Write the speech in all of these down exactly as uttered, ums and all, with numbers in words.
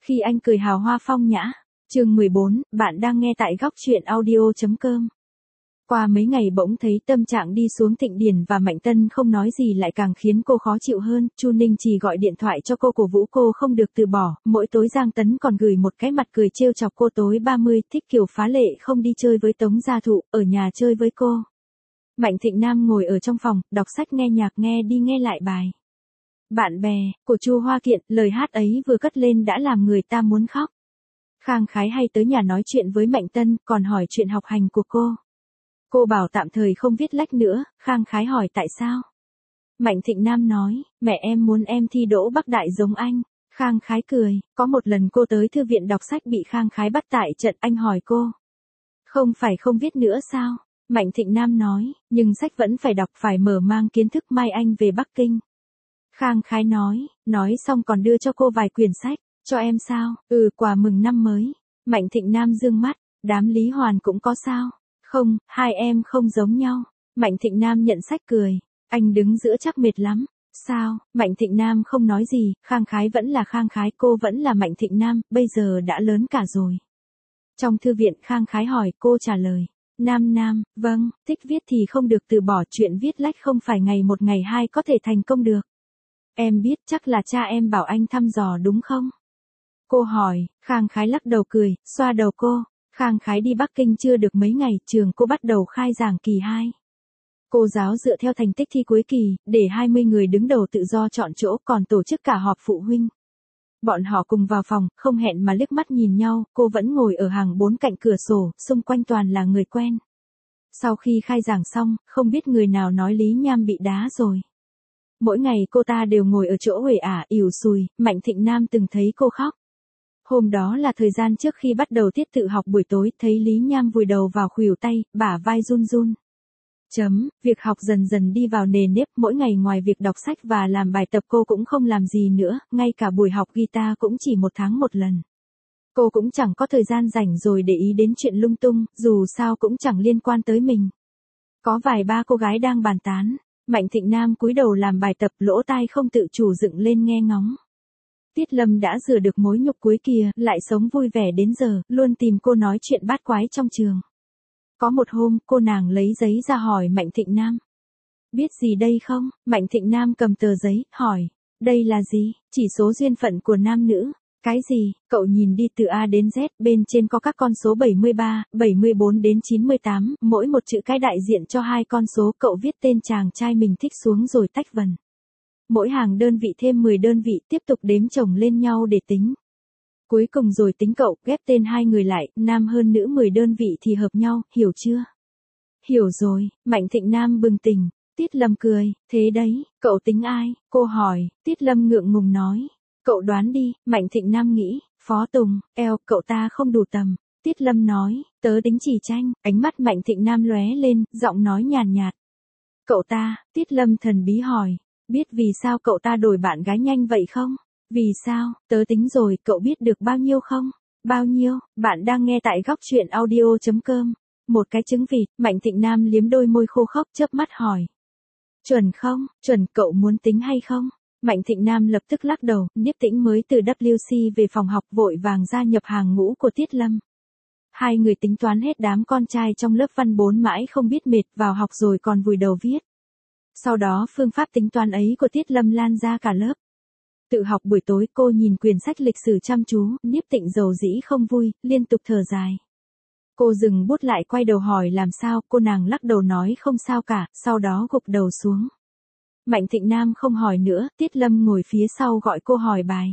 Khi anh cười hào hoa phong nhã. Chương mười bốn, bạn đang nghe tại góc truyện audio chấm com. Qua mấy ngày bỗng thấy tâm trạng đi xuống Thịnh Điền và Mạnh Tân không nói gì lại càng khiến cô khó chịu hơn. Chu Ninh chỉ gọi điện thoại cho cô cổ vũ cô không được từ bỏ. Mỗi tối Giang Tấn còn gửi một cái mặt cười trêu chọc cô tối ba mươi, thích kiểu phá lệ không đi chơi với Tống Gia Thụ, ở nhà chơi với cô. Mạnh Thịnh Nam ngồi ở trong phòng, đọc sách nghe nhạc, nghe đi nghe lại bài Bạn bè của Chu Hoa Kiện, lời hát ấy vừa cất lên đã làm người ta muốn khóc. Khang Khái hay tới nhà nói chuyện với Mạnh Tân, còn hỏi chuyện học hành của cô. Cô bảo tạm thời không viết lách nữa. Khang Khái hỏi tại sao. Mạnh Thịnh Nam nói, mẹ em muốn em thi đỗ Bắc Đại giống anh. Khang Khái cười, có một lần cô tới thư viện đọc sách bị Khang Khái bắt tại trận, anh hỏi cô. Không phải không viết nữa sao? Mạnh Thịnh Nam nói, nhưng sách vẫn phải đọc, phải mở mang kiến thức, mai anh về Bắc Kinh. Khang Khái nói, nói xong còn đưa cho cô vài quyển sách. Cho em sao? Ừ, quà mừng năm mới. Mạnh Thịnh Nam dương mắt, đám Lý Hoàn cũng có sao? Không, hai em không giống nhau. Mạnh Thịnh Nam nhận sách cười, anh đứng giữa chắc mệt lắm. Sao? Mạnh Thịnh Nam không nói gì. Khang Khái vẫn là Khang Khái, cô vẫn là Mạnh Thịnh Nam, bây giờ đã lớn cả rồi. Trong thư viện Khang Khái hỏi, cô trả lời. Nam Nam, vâng, thích viết thì không được từ bỏ, chuyện viết lách không phải ngày một ngày hai có thể thành công được. Em biết, chắc là cha em bảo anh thăm dò đúng không? Cô hỏi. Khang Khái lắc đầu cười, xoa đầu cô. Khang Khái đi Bắc Kinh chưa được mấy ngày, trường cô bắt đầu khai giảng kỳ hai. Cô giáo dựa theo thành tích thi cuối kỳ, để hai mươi người đứng đầu tự do chọn chỗ, còn tổ chức cả họp phụ huynh. Bọn họ cùng vào phòng, không hẹn mà liếc mắt nhìn nhau, cô vẫn ngồi ở hàng bốn cạnh cửa sổ, xung quanh toàn là người quen. Sau khi khai giảng xong, không biết người nào nói Lý Nham bị đá rồi. Mỗi ngày cô ta đều ngồi ở chỗ uể ả, ỉu xùi. Mạnh Thịnh Nam từng thấy cô khóc. Hôm đó là thời gian trước khi bắt đầu tiết tự học buổi tối, thấy Lý Nham vùi đầu vào khuỷu tay, bả vai run run. Chấm, việc học dần dần đi vào nề nếp, mỗi ngày ngoài việc đọc sách và làm bài tập cô cũng không làm gì nữa, ngay cả buổi học guitar cũng chỉ một tháng một lần. Cô cũng chẳng có thời gian rảnh rồi để ý đến chuyện lung tung, dù sao cũng chẳng liên quan tới mình. Có vài ba cô gái đang bàn tán. Mạnh Thịnh Nam cúi đầu làm bài tập, lỗ tai không tự chủ dựng lên nghe ngóng. Tiết Lâm đã rửa được mối nhục cuối kia, lại sống vui vẻ đến giờ, luôn tìm cô nói chuyện bát quái trong trường. Có một hôm, cô nàng lấy giấy ra hỏi Mạnh Thịnh Nam. Biết gì đây không? Mạnh Thịnh Nam cầm tờ giấy, hỏi. Đây là gì? Chỉ số duyên phận của nam nữ. Cái gì? Cậu nhìn đi từ A đến Z, bên trên có các con số bảy mươi ba, bảy mươi bốn đến chín mươi tám, mỗi một chữ cái đại diện cho hai con số, cậu viết tên chàng trai mình thích xuống rồi tách vần. Mỗi hàng đơn vị thêm mười đơn vị, tiếp tục đếm chồng lên nhau để tính. Cuối cùng rồi tính cậu, ghép tên hai người lại, nam hơn nữ mười đơn vị thì hợp nhau, hiểu chưa? Hiểu rồi. Mạnh Thịnh Nam bừng tỉnh. Tiết Lâm cười, thế đấy, cậu tính ai? Cô hỏi. Tiết Lâm ngượng ngùng nói. Cậu đoán đi. Mạnh Thịnh Nam nghĩ, Phó Tùng, eo, cậu ta không đủ tầm. Tiết Lâm nói, tớ tính chỉ tranh. Ánh mắt Mạnh Thịnh Nam lóe lên, giọng nói nhàn nhạt. Cậu ta? Tiết Lâm thần bí hỏi. Biết vì sao cậu ta đổi bạn gái nhanh vậy không? Vì sao? Tớ tính rồi, cậu biết được bao nhiêu không? Bao nhiêu? Bạn đang nghe tại góc truyện audio chấm com. Một cái trứng vịt. Mạnh Thịnh Nam liếm đôi môi khô khốc, chớp mắt hỏi. Chuẩn không? Chuẩn, cậu muốn tính hay không? Mạnh Thịnh Nam lập tức lắc đầu. Niếp Tĩnh mới từ W C về phòng học, vội vàng gia nhập hàng ngũ của Tiết Lâm. Hai người tính toán hết đám con trai trong lớp văn bốn mãi không biết mệt, vào học rồi còn vùi đầu viết. Sau đó phương pháp tính toán ấy của Tiết Lâm lan ra cả lớp. Tự học buổi tối, cô nhìn quyển sách lịch sử chăm chú, Niếp Tịnh dầu dĩ không vui, liên tục thở dài. Cô dừng bút lại, quay đầu hỏi làm sao, cô nàng lắc đầu nói không sao cả, sau đó gục đầu xuống. Mạnh Thịnh Nam không hỏi nữa, Tiết Lâm ngồi phía sau gọi cô hỏi bài.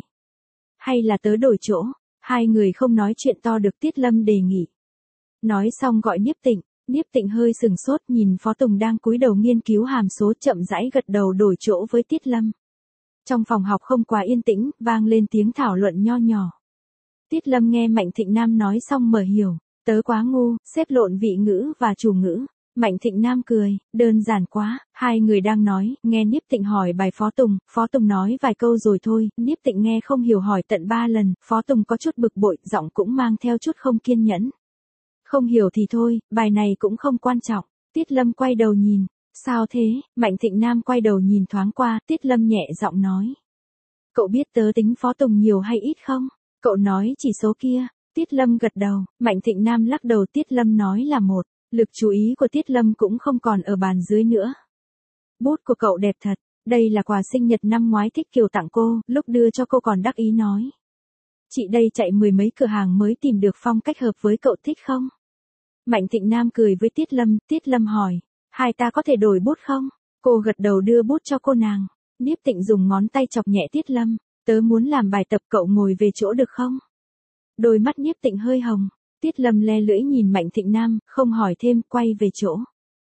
Hay là tớ đổi chỗ? Hai người không nói chuyện to được, Tiết Lâm đề nghị. Nói xong gọi Niếp Tịnh. Niếp Tịnh hơi sừng sốt, nhìn Phó Tùng đang cúi đầu nghiên cứu hàm số, chậm rãi gật đầu đổi chỗ với Tiết Lâm. Trong phòng học không quá yên tĩnh, vang lên tiếng thảo luận nho nhỏ. Tiết Lâm nghe Mạnh Thịnh Nam nói xong mở hiểu. Tớ quá ngu, xếp lộn vị ngữ và chủ ngữ. Mạnh Thịnh Nam cười, đơn giản quá. Hai người đang nói, nghe Niếp Tịnh hỏi bài Phó Tùng, Phó Tùng nói vài câu rồi thôi. Niếp Tịnh nghe không hiểu hỏi tận ba lần, Phó Tùng có chút bực bội, giọng cũng mang theo chút không kiên nhẫn. Không hiểu thì thôi, bài này cũng không quan trọng. Tiết Lâm quay đầu nhìn. Sao thế? Mạnh Thịnh Nam quay đầu nhìn thoáng qua, Tiết Lâm nhẹ giọng nói. Cậu biết tớ tính Phó Tùng nhiều hay ít không? Cậu nói chỉ số kia. Tiết Lâm gật đầu, Mạnh Thịnh Nam lắc đầu. Tiết Lâm nói là một. Lực chú ý của Tiết Lâm cũng không còn ở bàn dưới nữa. Bút của cậu đẹp thật, đây là quà sinh nhật năm ngoái Thích Kiều tặng cô, lúc đưa cho cô còn đắc ý nói. Chị đây chạy mười mấy cửa hàng mới tìm được phong cách hợp với cậu, thích không? Mạnh Thịnh Nam cười với Tiết Lâm. Tiết Lâm hỏi, hai ta có thể đổi bút không? Cô gật đầu đưa bút cho cô nàng. Niếp Tịnh dùng ngón tay chọc nhẹ Tiết Lâm. Tớ muốn làm bài tập, cậu ngồi về chỗ được không? Đôi mắt Niếp Tịnh hơi hồng. Tiết Lâm le lưỡi nhìn Mạnh Thịnh Nam, không hỏi thêm, quay về chỗ.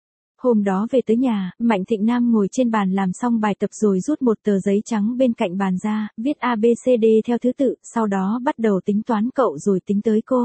Hôm đó về tới nhà, Mạnh Thịnh Nam ngồi trên bàn làm xong bài tập rồi rút một tờ giấy trắng bên cạnh bàn ra, viết A B C D theo thứ tự, sau đó bắt đầu tính toán cậu rồi tính tới cô.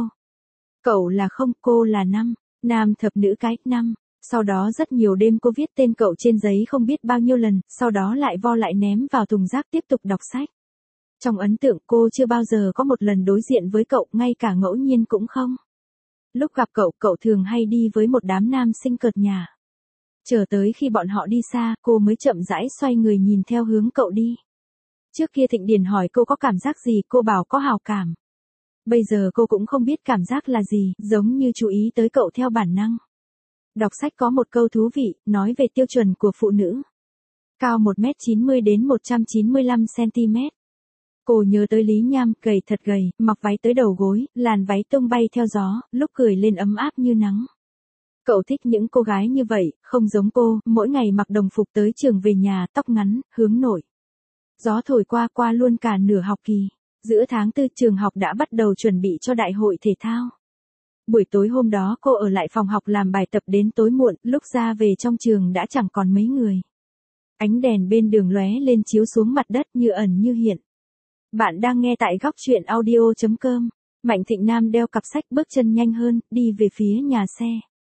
Cậu là không, cô là năm, nam thập nữ cái, năm. Sau đó rất nhiều đêm cô viết tên cậu trên giấy không biết bao nhiêu lần, sau đó lại vo lại ném vào thùng rác tiếp tục đọc sách. Trong ấn tượng cô chưa bao giờ có một lần đối diện với cậu, ngay cả ngẫu nhiên cũng không. Lúc gặp cậu, cậu thường hay đi với một đám nam sinh cợt nhả. Chờ tới khi bọn họ đi xa, cô mới chậm rãi xoay người nhìn theo hướng cậu đi. Trước kia Thịnh Điền hỏi cô có cảm giác gì, cô bảo có hào cảm. Bây giờ cô cũng không biết cảm giác là gì, giống như chú ý tới cậu theo bản năng. Đọc sách có một câu thú vị, nói về tiêu chuẩn của phụ nữ. Cao một mét chín mươi đến một trăm chín mươi lăm xăng-ti-mét. Cô nhớ tới Lý Nham, gầy thật gầy, mặc váy tới đầu gối, làn váy tung bay theo gió, lúc cười lên ấm áp như nắng. Cậu thích những cô gái như vậy, không giống cô, mỗi ngày mặc đồng phục tới trường về nhà, tóc ngắn, hướng nội. Gió thổi qua qua luôn cả nửa học kỳ. Giữa tháng tư trường học đã bắt đầu chuẩn bị cho đại hội thể thao. Buổi tối hôm đó cô ở lại phòng học làm bài tập đến tối muộn, lúc ra về trong trường đã chẳng còn mấy người. Ánh đèn bên đường lóe lên chiếu xuống mặt đất như ẩn như hiện. Bạn đang nghe tại góc truyện audio chấm com. Mạnh Thịnh Nam đeo cặp sách bước chân nhanh hơn, đi về phía nhà xe.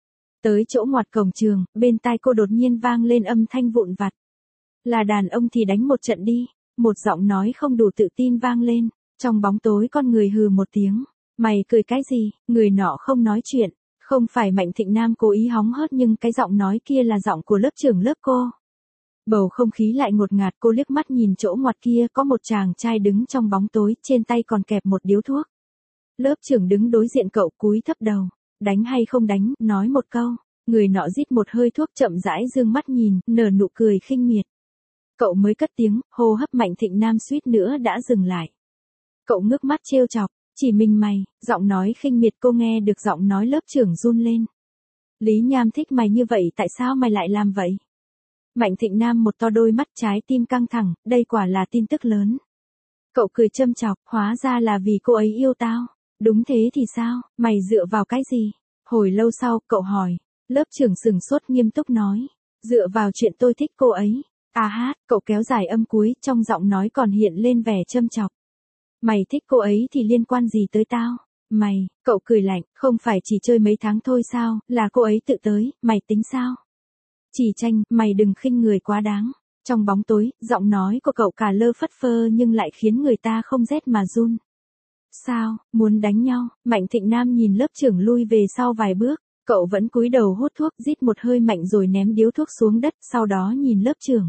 Tới chỗ ngoặt cổng trường, bên tai cô đột nhiên vang lên âm thanh vụn vặt. Là đàn ông thì đánh một trận đi. Một giọng nói không đủ tự tin vang lên. Trong bóng tối con người hừ một tiếng. Mày cười cái gì? Người nọ không nói chuyện. Không phải Mạnh Thịnh Nam cố ý hóng hớt, nhưng cái giọng nói kia là giọng của lớp trưởng lớp cô. Bầu không khí lại ngột ngạt, cô liếc mắt nhìn chỗ ngoặt kia, có một chàng trai đứng trong bóng tối, trên tay còn kẹp một điếu thuốc. Lớp trưởng đứng đối diện cậu, cúi thấp đầu. Đánh hay không đánh, nói một câu. Người nọ rít một hơi thuốc, chậm rãi dương mắt nhìn, nở nụ cười khinh miệt. Cậu mới cất tiếng, hô hấp Mạnh Thịnh Nam suýt nữa đã dừng lại. Cậu ngước mắt trêu chọc, chỉ mình mày, giọng nói khinh miệt. Cô nghe được giọng nói lớp trưởng run lên. Lý Nham thích mày như vậy, tại sao mày lại làm vậy? Mạnh Thịnh Nam một to đôi mắt, trái tim căng thẳng, đây quả là tin tức lớn. Cậu cười châm chọc, hóa ra là vì cô ấy yêu tao. Đúng thế thì sao, mày dựa vào cái gì? Hồi lâu sau, cậu hỏi. Lớp trưởng sừng sốt nghiêm túc nói. Dựa vào chuyện tôi thích cô ấy. À hát, cậu kéo dài âm cuối, trong giọng nói còn hiện lên vẻ châm chọc. Mày thích cô ấy thì liên quan gì tới tao? Mày, cậu cười lạnh, không phải chỉ chơi mấy tháng thôi sao, là cô ấy tự tới, mày tính sao? Chỉ tranh, mày đừng khinh người quá đáng. Trong bóng tối, giọng nói của cậu cả lơ phất phơ nhưng lại khiến người ta không rét mà run. Sao, muốn đánh nhau? Mạnh Thịnh Nam nhìn lớp trưởng lui về sau vài bước. Cậu vẫn cúi đầu hút thuốc, rít một hơi mạnh rồi ném điếu thuốc xuống đất, sau đó nhìn lớp trưởng.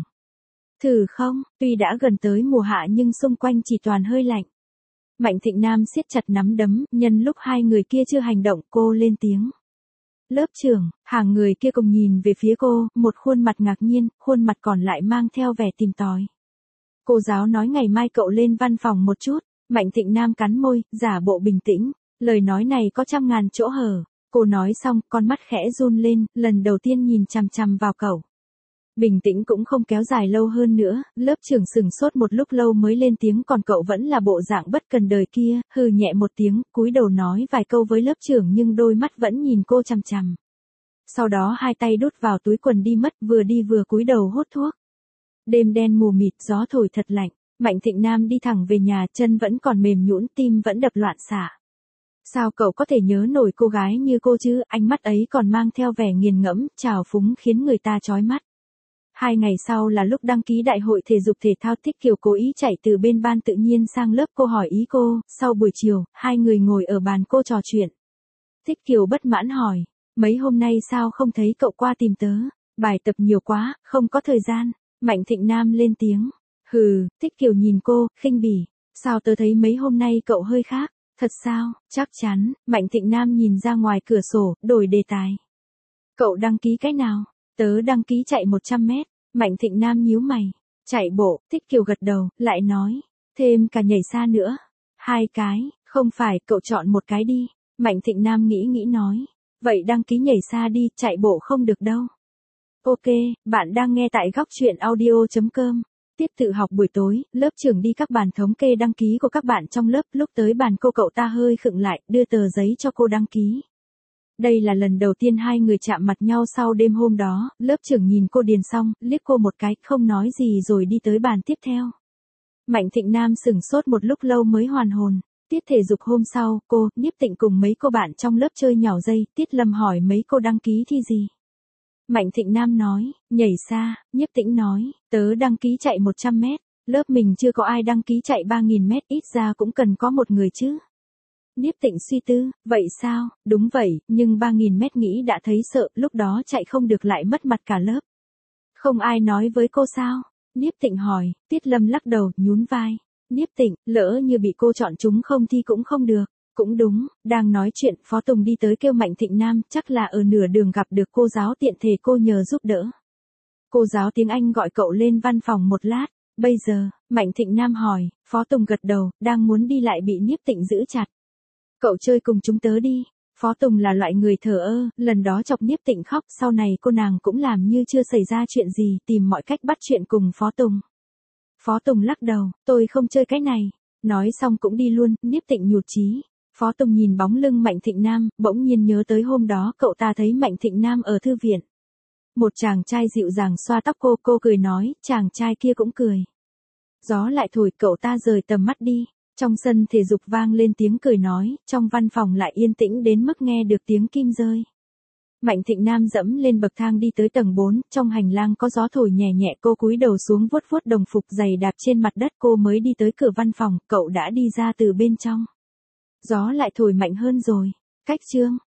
Thử không, tuy đã gần tới mùa hạ nhưng xung quanh chỉ toàn hơi lạnh. Mạnh Thịnh Nam siết chặt nắm đấm, nhân lúc hai người kia chưa hành động, cô lên tiếng. Lớp trưởng, hàng người kia cùng nhìn về phía cô, một khuôn mặt ngạc nhiên, khuôn mặt còn lại mang theo vẻ tìm tòi. Cô giáo nói ngày mai cậu lên văn phòng một chút. Mạnh Thịnh Nam cắn môi, giả bộ bình tĩnh. Lời nói này có trăm ngàn chỗ hở. Cô nói xong, con mắt khẽ run lên, lần đầu tiên nhìn chằm chằm vào cậu. Bình tĩnh cũng không kéo dài lâu hơn nữa, lớp trưởng sừng sốt một lúc lâu mới lên tiếng, còn cậu vẫn là bộ dạng bất cần đời kia, hừ nhẹ một tiếng, cúi đầu nói vài câu với lớp trưởng nhưng đôi mắt vẫn nhìn cô chằm chằm. Sau đó hai tay đút vào túi quần đi mất, vừa đi vừa cúi đầu hút thuốc. Đêm đen mù mịt, gió thổi thật lạnh, Mạnh Thịnh Nam đi thẳng về nhà, chân vẫn còn mềm nhũn, tim vẫn đập loạn xạ. Sao cậu có thể nhớ nổi cô gái như cô chứ, ánh mắt ấy còn mang theo vẻ nghiền ngẫm, trào phúng khiến người ta chói mắt. Hai ngày sau là lúc đăng ký đại hội thể dục thể thao, Thích Kiều cố ý chạy từ bên ban tự nhiên sang lớp cô hỏi ý cô, sau buổi chiều, hai người ngồi ở bàn cô trò chuyện. Thích Kiều bất mãn hỏi, mấy hôm nay sao không thấy cậu qua tìm tớ, bài tập nhiều quá, không có thời gian. Mạnh Thịnh Nam lên tiếng, hừ, Thích Kiều nhìn cô, khinh bỉ, sao tớ thấy mấy hôm nay cậu hơi khác. Thật sao, chắc chắn, Mạnh Thịnh Nam nhìn ra ngoài cửa sổ, đổi đề tài. Cậu đăng ký cái nào? Tớ đăng ký chạy một trăm mét, Mạnh Thịnh Nam nhíu mày. Chạy bộ, Thích Kiều gật đầu, lại nói. Thêm cả nhảy xa nữa. Hai cái, không phải, cậu chọn một cái đi. Mạnh Thịnh Nam nghĩ nghĩ nói. Vậy đăng ký nhảy xa đi, chạy bộ không được đâu. Ok, bạn đang nghe tại góc truyện audio chấm com. Tiết tự học buổi tối, lớp trưởng đi các bàn thống kê đăng ký của các bạn trong lớp, lúc tới bàn cô cậu ta hơi khựng lại, đưa tờ giấy cho cô đăng ký. Đây là lần đầu tiên hai người chạm mặt nhau sau đêm hôm đó, lớp trưởng nhìn cô điền xong, liếc cô một cái, không nói gì rồi đi tới bàn tiếp theo. Mạnh Thịnh Nam sửng sốt một lúc lâu mới hoàn hồn. Tiết thể dục hôm sau, cô, Nhiếp Tịnh cùng mấy cô bạn trong lớp chơi nhào dây, Tiết Lâm hỏi mấy cô đăng ký thi gì. Mạnh Thịnh Nam nói, nhảy xa, Nhiếp Tĩnh nói, tớ đăng ký chạy một trăm mét, lớp mình chưa có ai đăng ký chạy ba nghìn mét, ít ra cũng cần có một người chứ. Nhiếp Tịnh suy tư, vậy sao, đúng vậy, nhưng ba nghìn mét nghĩ đã thấy sợ, lúc đó chạy không được lại mất mặt cả lớp. Không ai nói với cô sao? Nhiếp Tịnh hỏi, Tiết Lâm lắc đầu, nhún vai. Nhiếp Tịnh, lỡ như bị cô chọn chúng không thi cũng không được. Cũng đúng, đang nói chuyện, Phó Tùng đi tới kêu Mạnh Thịnh Nam, chắc là ở nửa đường gặp được cô giáo tiện thể cô nhờ giúp đỡ. Cô giáo tiếng Anh gọi cậu lên văn phòng một lát, bây giờ, Mạnh Thịnh Nam hỏi, Phó Tùng gật đầu, đang muốn đi lại bị Nhiếp Tịnh giữ chặt. Cậu chơi cùng chúng tớ đi. Phó Tùng là loại người thờ ơ, lần đó chọc Nhiếp Tịnh khóc, sau này cô nàng cũng làm như chưa xảy ra chuyện gì, tìm mọi cách bắt chuyện cùng Phó Tùng. Phó Tùng lắc đầu, tôi không chơi cái này. Nói xong cũng đi luôn, Nhiếp Tịnh nhụt chí. Phó Tùng nhìn bóng lưng Mạnh Thịnh Nam, bỗng nhiên nhớ tới hôm đó cậu ta thấy Mạnh Thịnh Nam ở thư viện. Một chàng trai dịu dàng xoa tóc cô, cô cười nói, chàng trai kia cũng cười. Gió lại thổi, cậu ta rời tầm mắt đi. Trong sân thể dục vang lên tiếng cười nói, trong văn phòng lại yên tĩnh đến mức nghe được tiếng kim rơi. Mạnh Thịnh Nam dẫm lên bậc thang đi tới tầng bốn, trong hành lang có gió thổi nhẹ nhẹ, cô cúi đầu xuống vuốt vuốt đồng phục giày đạp trên mặt đất, cô mới đi tới cửa văn phòng, cậu đã đi ra từ bên trong. Gió lại thổi mạnh hơn rồi. Cách chương,